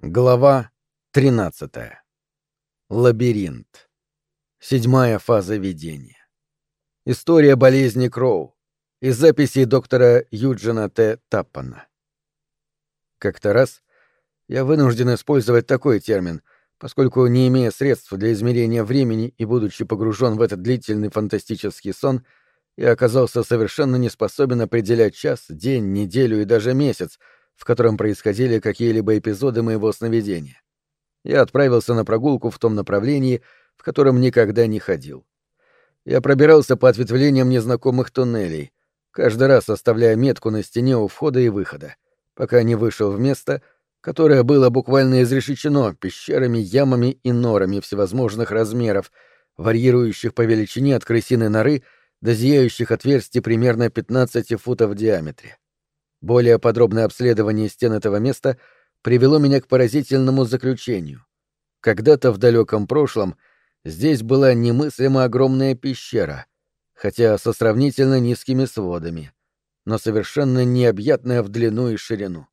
Глава 13. Лабиринт. 7-я фаза видения. История болезни Кроу. Из записей доктора Юджина Т. Таппана. Как-то раз я вынужден использовать такой термин, поскольку, не имея средств для измерения времени и будучи погружен в этот длительный фантастический сон, я оказался совершенно не способен определять час, день, неделю и даже месяц, в котором происходили какие-либо эпизоды моего сновидения. Я отправился на прогулку в том направлении, в котором никогда не ходил. Я пробирался по ответвлениям незнакомых туннелей, каждый раз оставляя метку на стене у входа и выхода, пока не вышел в место, которое было буквально изрешечено пещерами, ямами и норами всевозможных размеров, варьирующих по величине от крысиной норы до зияющих отверстий примерно 15 футов в диаметре. Более подробное обследование стен этого места привело меня к поразительному заключению. Когда-то в далеком прошлом здесь была немыслимо огромная пещера, хотя со сравнительно низкими сводами, но совершенно необъятная в длину и ширину.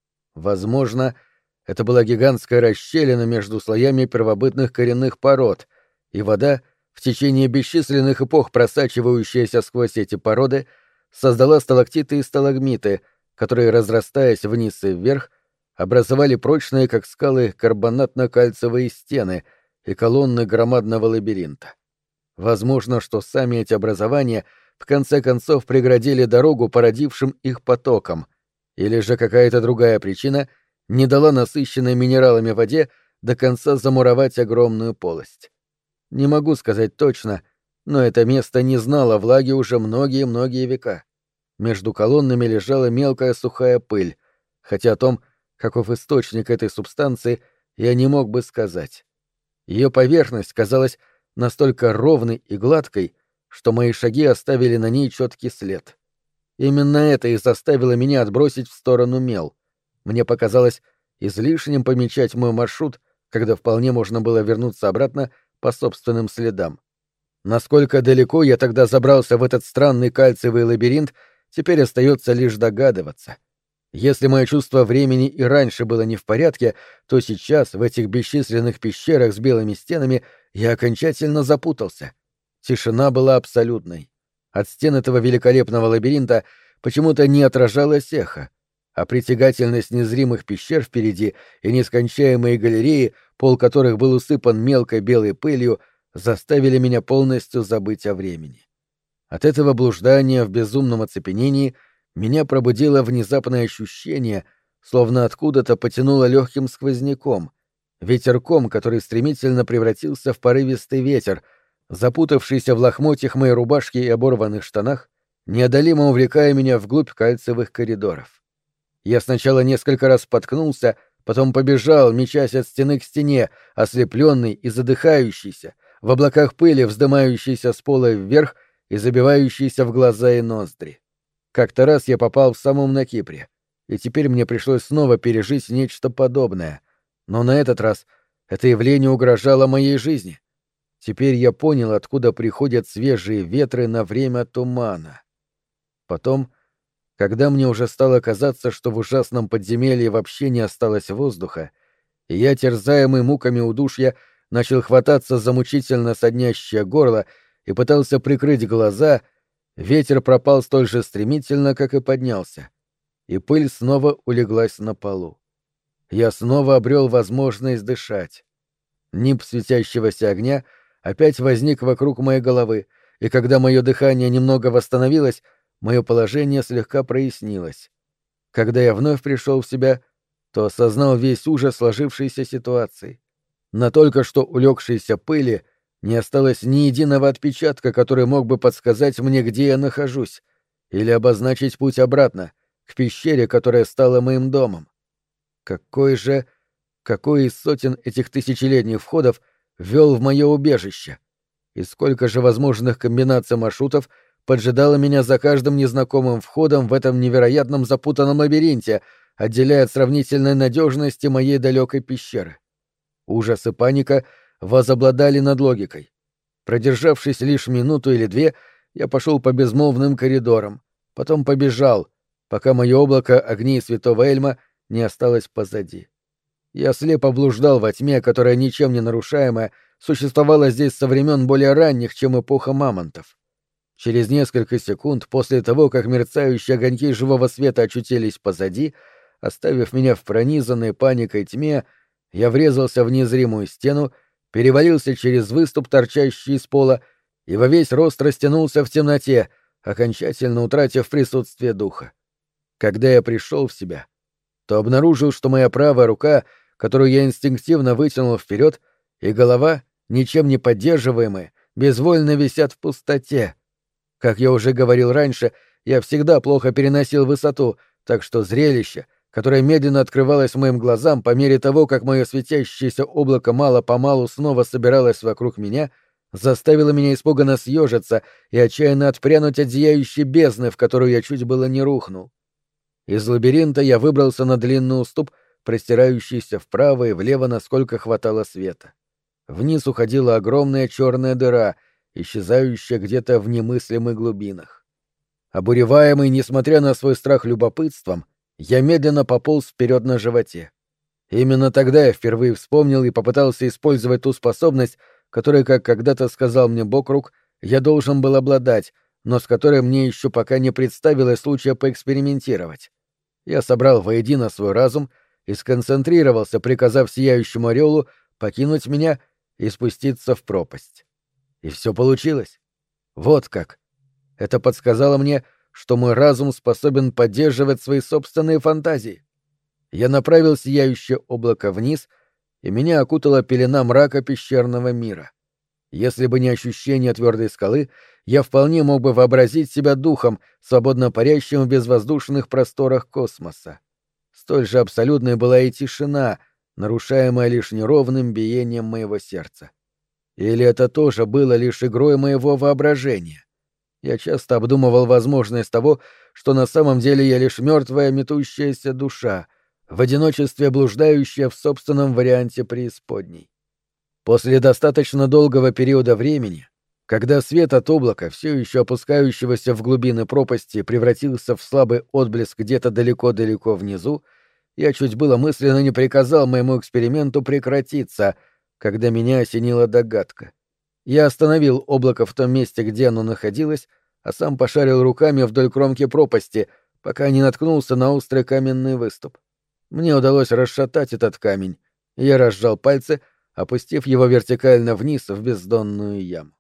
Возможно, это была гигантская расщелина между слоями первобытных коренных пород, и вода, в течение бесчисленных эпох просачивающаяся сквозь эти породы, создала сталактиты и сталагмиты, которые, разрастаясь вниз и вверх, образовали прочные, как скалы, карбонатно-кальцевые стены и колонны громадного лабиринта. Возможно, что сами эти образования в конце концов преградили дорогу породившим их потокам, или же какая-то другая причина не дала насыщенной минералами воде до конца замуровать огромную полость. Не могу сказать точно, но это место не знало влаги уже многие-многие века. Между колоннами лежала мелкая сухая пыль, хотя о том, каков источник этой субстанции, я не мог бы сказать. Ее поверхность казалась настолько ровной и гладкой, что мои шаги оставили на ней четкий след. Именно это и заставило меня отбросить в сторону мел. Мне показалось излишним помечать мой маршрут, когда вполне можно было вернуться обратно по собственным следам. Насколько далеко я тогда забрался в этот странный кальциевый лабиринт, теперь остается лишь догадываться. Если мое чувство времени и раньше было не в порядке, то сейчас, в этих бесчисленных пещерах с белыми стенами, я окончательно запутался. Тишина была абсолютной. От стен этого великолепного лабиринта почему-то не отражалось эхо, а притягательность незримых пещер впереди и нескончаемые галереи, пол которых был усыпан мелкой белой пылью, заставили меня полностью забыть о времени. От этого блуждания в безумном оцепенении меня пробудило внезапное ощущение, словно откуда-то потянуло легким сквозняком, ветерком, который стремительно превратился в порывистый ветер, запутавшийся в лохмотьях моей рубашки и оборванных штанах, неодолимо увлекая меня вглубь кальциевых коридоров. Я сначала несколько раз споткнулся, потом побежал, мечась от стены к стене, ослепленный и задыхающийся, в облаках пыли, вздымающейся с пола вверх и забивающийся в глаза и ноздри. Как-то раз я попал в самом на Кипре, и теперь мне пришлось снова пережить нечто подобное. Но на этот раз это явление угрожало моей жизни. Теперь я понял, откуда приходят свежие ветры на время тумана. Потом, когда мне уже стало казаться, что в ужасном подземелье вообще не осталось воздуха, и я, терзаемый муками удушья, начал хвататься за мучительно соднящее горло и пытался прикрыть глаза, ветер пропал столь же стремительно, как и поднялся, и пыль снова улеглась на полу. Я снова обрел возможность дышать. Нимб светящегося огня опять возник вокруг моей головы, и когда мое дыхание немного восстановилось, мое положение слегка прояснилось. Когда я вновь пришел в себя, то осознал весь ужас сложившейся ситуации. На только что улегшейся пыли не осталось ни единого отпечатка, который мог бы подсказать мне, где я нахожусь, или обозначить путь обратно, к пещере, которая стала моим домом. Какой из сотен этих тысячелетних входов вел в мое убежище? И сколько же возможных комбинаций маршрутов поджидало меня за каждым незнакомым входом в этом невероятном запутанном лабиринте, отделяя от сравнительной надежности моей далекой пещеры? Ужас и паника возобладали над логикой. Продержавшись лишь минуту или две, я пошел по безмолвным коридорам, потом побежал, пока мое облако огней святого Эльма не осталось позади. Я слепо блуждал во тьме, которая ничем не нарушаемая, существовала здесь со времен более ранних, чем эпоха мамонтов. Через несколько секунд после того, как мерцающие огоньки живого света очутились позади, оставив меня в пронизанной паникой тьме, я врезался в незримую стену, перевалился через выступ, торчащий из пола, и во весь рост растянулся в темноте, окончательно утратив присутствие духа. Когда я пришел в себя, то обнаружил, что моя правая рука, которую я инстинктивно вытянул вперед, и голова, ничем не поддерживаемые, безвольно висят в пустоте. Как я уже говорил раньше, я всегда плохо переносил высоту, так что зрелище, которое медленно открывалось моим глазам по мере того, как мое светящееся облако мало-помалу снова собиралось вокруг меня, заставило меня испуганно съежиться и отчаянно отпрянуть от зияющей бездны, в которую я чуть было не рухнул. Из лабиринта я выбрался на длинный уступ, простирающийся вправо и влево, насколько хватало света. Вниз уходила огромная черная дыра, исчезающая где-то в немыслимых глубинах. Обуреваемый, несмотря на свой страх любопытством, я медленно пополз вперед на животе. Именно тогда я впервые вспомнил и попытался использовать ту способность, которой, как когда-то сказал мне Бокрук, я должен был обладать, но с которой мне еще пока не представилось случая поэкспериментировать. Я собрал воедино свой разум и сконцентрировался, приказав сияющему орелу покинуть меня и спуститься в пропасть. И все получилось. Вот как. Это подсказало мне, что мой разум способен поддерживать свои собственные фантазии. Я направил сияющее облако вниз, и меня окутала пелена мрака пещерного мира. Если бы не ощущение твердой скалы, я вполне мог бы вообразить себя духом, свободно парящим в безвоздушных просторах космоса. Столь же абсолютной была и тишина, нарушаемая лишь неровным биением моего сердца. Или это тоже было лишь игрой моего воображения? Я часто обдумывал возможность того, что на самом деле я лишь мертвая метущаяся душа, в одиночестве блуждающая в собственном варианте преисподней. После достаточно долгого периода времени, когда свет от облака, все еще опускающегося в глубины пропасти, превратился в слабый отблеск где-то далеко-далеко внизу, я чуть было мысленно не приказал моему эксперименту прекратиться, когда меня осенила догадка. Я остановил облако в том месте, где оно находилось, а сам пошарил руками вдоль кромки пропасти, пока не наткнулся на острый каменный выступ. Мне удалось расшатать этот камень, и я разжал пальцы, опустив его вертикально вниз в бездонную яму.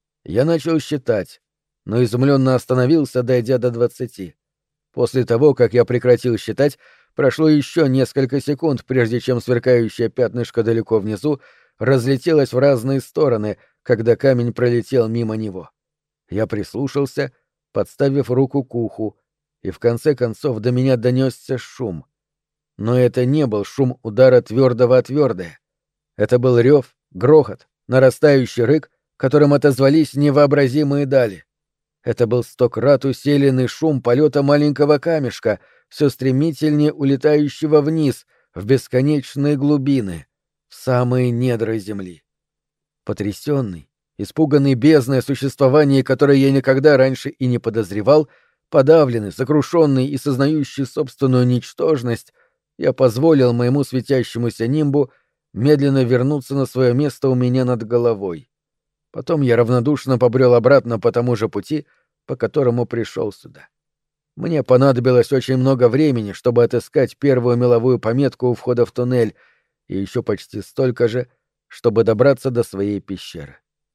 Я начал считать, но изумленно остановился, дойдя до 20. После того, как я прекратил считать, прошло еще несколько секунд, прежде чем сверкающее пятнышко далеко внизу разлетелось в разные стороны, когда камень пролетел мимо него. Я прислушался, подставив руку к уху, и в конце концов до меня донесся шум. Но это не был шум удара твердого о твердое. Это был рев, грохот, нарастающий рык, которым отозвались невообразимые дали. Это был 100 крат усиленный шум полета маленького камешка, все стремительнее улетающего вниз, в бесконечные глубины, в самые недра земли. Потрясенный, испуганный бездной, о существовании которой я никогда раньше и не подозревал, подавленный, сокрушенный и сознающий собственную ничтожность, я позволил моему светящемуся нимбу медленно вернуться на свое место у меня над головой. Потом я равнодушно побрел обратно по тому же пути, по которому пришел сюда. Мне понадобилось очень много времени, чтобы отыскать первую меловую пометку у входа в туннель, и еще почти столько же, чтобы добраться до своей пещеры.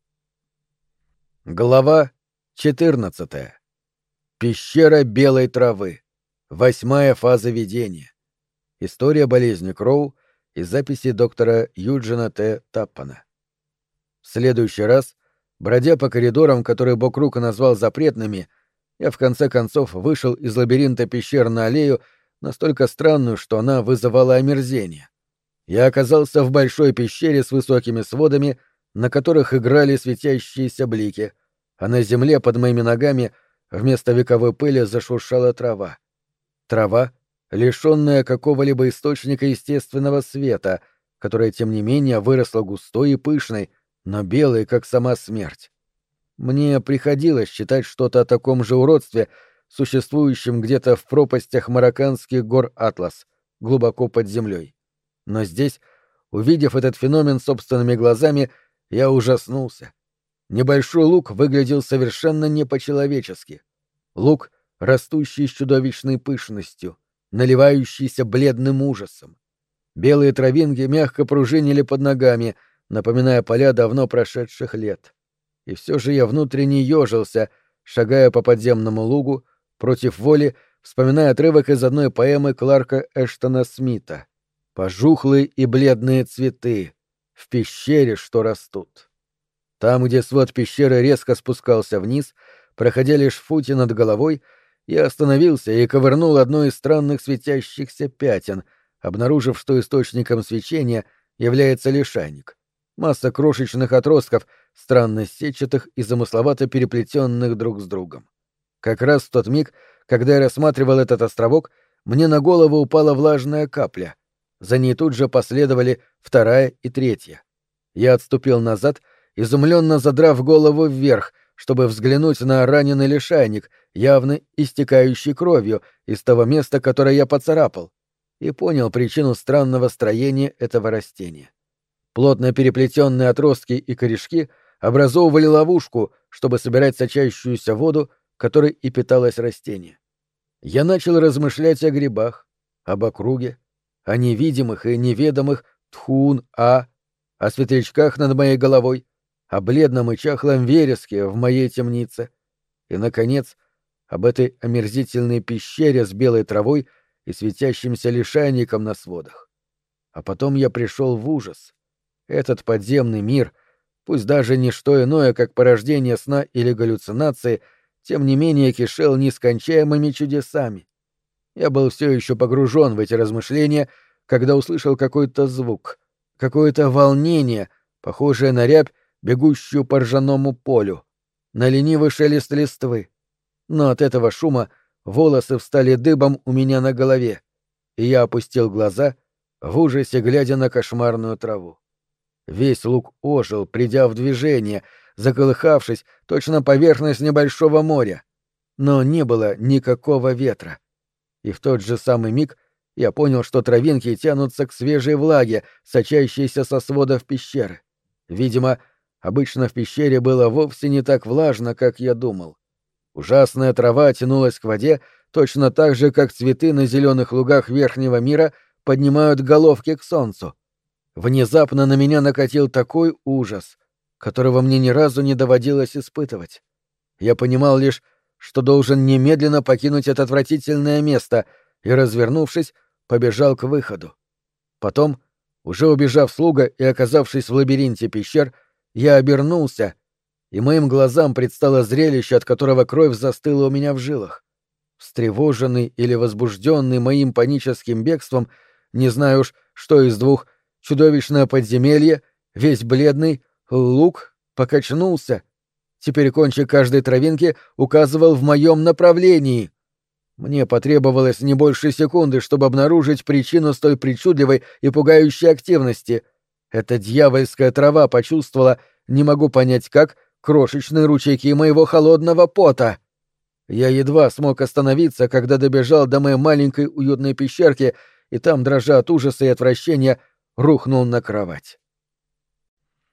Глава 14. Пещера белой травы. 8-я фаза видения. История болезни Кроу из записи доктора Юджина Т. Таппана. В следующий раз, бродя по коридорам, которые Бокрук назвал запретными, я в конце концов вышел из лабиринта пещер на аллею, настолько странную, что она вызывала омерзение. Я оказался в большой пещере с высокими сводами, на которых играли светящиеся блики, а на земле под моими ногами вместо вековой пыли зашуршала трава. Трава, лишенная какого-либо источника естественного света, которая, тем не менее, выросла густой и пышной, но белой, как сама смерть. Мне приходилось читать что-то о таком же уродстве, существующем где-то в пропастях марокканских гор Атлас, глубоко под землей. Но здесь, увидев этот феномен собственными глазами, я ужаснулся. Небольшой луг выглядел совершенно не по-человечески. Луг, растущий с чудовищной пышностью, наливающийся бледным ужасом. Белые травинки мягко пружинили под ногами, напоминая поля давно прошедших лет. И все же я внутренне ежился, шагая по подземному лугу, против воли, вспоминая отрывок из одной поэмы Кларка Эштона Смита «Пожухлые и бледные цветы в пещере, что растут». Там, где свод пещеры резко спускался вниз, проходя лишь в футе над головой, я остановился и ковырнул одно из странных светящихся пятен, обнаружив, что источником свечения является лишайник. Масса крошечных отростков, странно сетчатых и замысловато переплетенных друг с другом. Как раз в тот миг, когда я рассматривал этот островок, мне на голову упала влажная капля. За ней тут же последовали вторая и третья. Я отступил назад, изумленно задрав голову вверх, чтобы взглянуть на раненый лишайник, явно истекающий кровью из того места, которое я поцарапал, и понял причину странного строения этого растения. Плотно переплетенные отростки и корешки образовывали ловушку, чтобы собирать сочащуюся воду, которой и питалось растение. Я начал размышлять о грибах, об округе, о невидимых и неведомых тхун-а, о светлячках над моей головой, о бледном и чахлом вереске в моей темнице и, наконец, об этой омерзительной пещере с белой травой и светящимся лишайником на сводах. А потом я пришел в ужас. Этот подземный мир, пусть даже не что иное, как порождение сна или галлюцинации, тем не менее кишел нескончаемыми чудесами. Я был все еще погружен в эти размышления, когда услышал какой-то звук, какое-то волнение, похожее на рябь, бегущую по ржаному полю, на ленивый шелест листвы. Но от этого шума волосы встали дыбом у меня на голове, и я опустил глаза, в ужасе глядя на кошмарную траву. Весь луг ожил, придя в движение, заколыхавшись, точно поверхность небольшого моря. Но не было никакого ветра. И в тот же самый миг я понял, что травинки тянутся к свежей влаге, сочащейся со сводов пещеры. Видимо, обычно в пещере было вовсе не так влажно, как я думал. Ужасная трава тянулась к воде точно так же, как цветы на зеленых лугах верхнего мира поднимают головки к солнцу. Внезапно на меня накатил такой ужас, которого мне ни разу не доводилось испытывать. Я понимал лишь, что должен немедленно покинуть это отвратительное место, и, развернувшись, побежал к выходу. Потом, уже убежав с луга и оказавшись в лабиринте пещер, я обернулся, и моим глазам предстало зрелище, от которого кровь застыла у меня в жилах. Встревоженный или возбужденный моим паническим бегством, не знаю уж, что из двух, чудовищное подземелье, весь бледный, луг покачнулся. Теперь кончик каждой травинки указывал в моем направлении. Мне потребовалось не больше секунды, чтобы обнаружить причину столь причудливой и пугающей активности. Эта дьявольская трава почувствовала, не могу понять как, крошечные ручейки моего холодного пота. Я едва смог остановиться, когда добежал до моей маленькой уютной пещерки, и там, дрожа от ужаса и отвращения, рухнул на кровать.